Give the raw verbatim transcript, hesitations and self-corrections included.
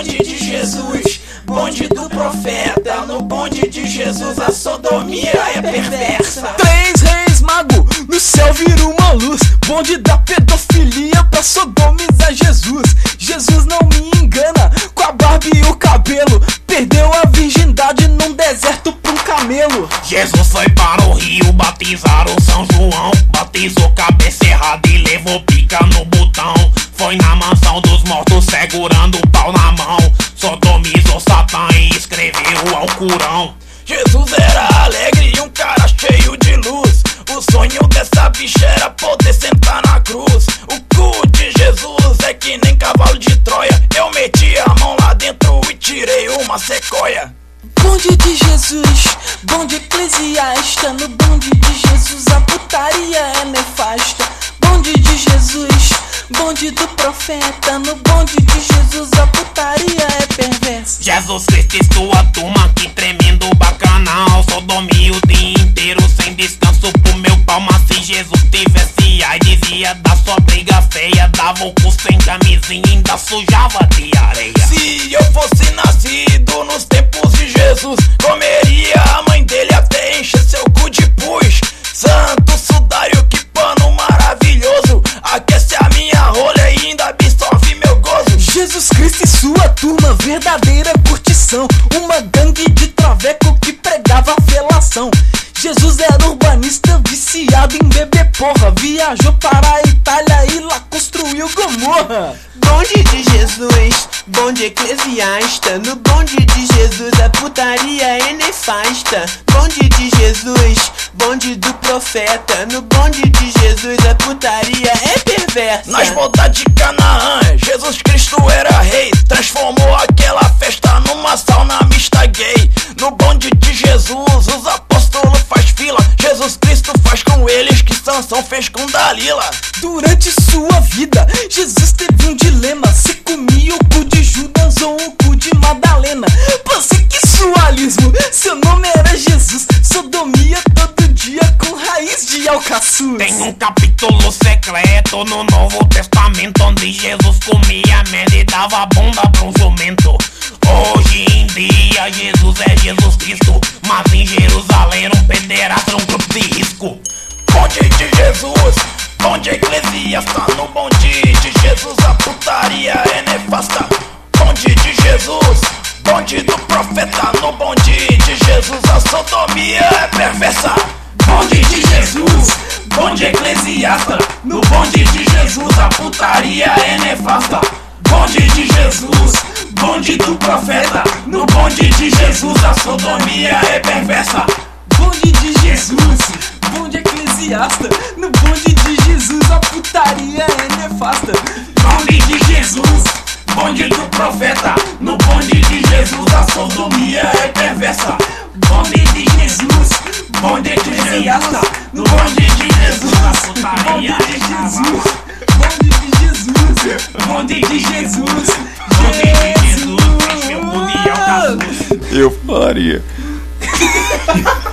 bonde de Jesus, bonde do profeta. No bonde de Jesus a sodomia é perversa. Três reis mago, no céu vira uma luz, bonde da pedofilia pra sodomizar Jesus. Jesus não me engana, com a barba e o cabelo, perdeu a virgindade num deserto pra um camelo. Jesus foi para o rio batizar o São João, batizou cabeça errada e levou pica no botão. Foi na mansão dos mortos segurando o pau na mão, sodomizou Satã e escreveu ao Corão. Jesus era alegre e um cara cheio de luz. O sonho dessa bicha era poder sentar na cruz. O cu de Jesus é que nem cavalo de Troia. Eu meti a mão lá dentro e tirei uma sequoia. Bonde de Jesus, bonde eclesiasta. No bonde de Jesus a putaria é nefasta. Bonde de Jesus, bonde do profeta. No bonde de Jesus a putaria é perversa. Jesus Cristo e sua turma, que tremendo bacanal, sodomia o dia inteiro sem descanso pro meu pau. Mas se Jesus tivesse ai, dizia da sua briga feia, dava o cu sem camisinha e ainda sujava de areia. Se eu fosse nascido nos tempos de Jesus, comeria a mãe dele até encher seu cu de pus. Santo sudário, que pano maravilhoso, aquece a minha rolha e ainda absorve meu gozo. Jesus Cristo e sua turma, verdadeira curtição, uma gangue de traveco que pregava felação. Jesus era urbanista viciado em beber porra, viajou para a Itália e lá construiu Gomorra. Bonde de Jesus, bonde eclesiasta. No bonde de Jesus a putaria é nefasta. Bonde de Jesus, bonde do profeta. No bonde de Jesus a putaria é perversa. Nas bodas de Canaã, Jesus Cristo era rei, transformou aquela festa numa sauna mista gay. No bonde de Jesus os apóstolos faz fila, Jesus Cristo faz com eles que Sansão fez com Dalila. Durante sua vida, Jesus teve um dilema: se comia o cu de Judas ou o cu de Madalena. Pansexualismo, seu nome era Jesus, sodomia todo dia com raiz de alcaçuz. Tem um capítulo secreto no Novo Testamento onde Jesus comia merda e dava bunda pra um jumento. Hoje em dia Jesus é Jesus Cristo, mas em Jerusalém era um pederasta, era um grupo de risco. Bonde de Jesus, bonde eclesiasta. No bonde de Jesus a putaria é nefasta. Bonde de Jesus, bonde do profeta. No bonde de Jesus a sodomia é perversa. Bonde de Jesus, bonde eclesiasta. No bonde de Jesus a putaria é nefasta. Bonde de Jesus, bonde do profeta. No bonde de Jesus a sodomia é perversa. Bonde de Jesus, bonde eclesiasta. No bonde de Jesus a putaria é nefasta. Bonde de Jesus, bonde do profeta. No bonde de Jesus a sodomia é perversa. Bonde de Jesus, bonde eclesiasta. No bonde de Jesus a putaria é Jesus. Bonde de Jesus, bonde de Jesus, bonde de Jesus, meu mundial da Eu faria.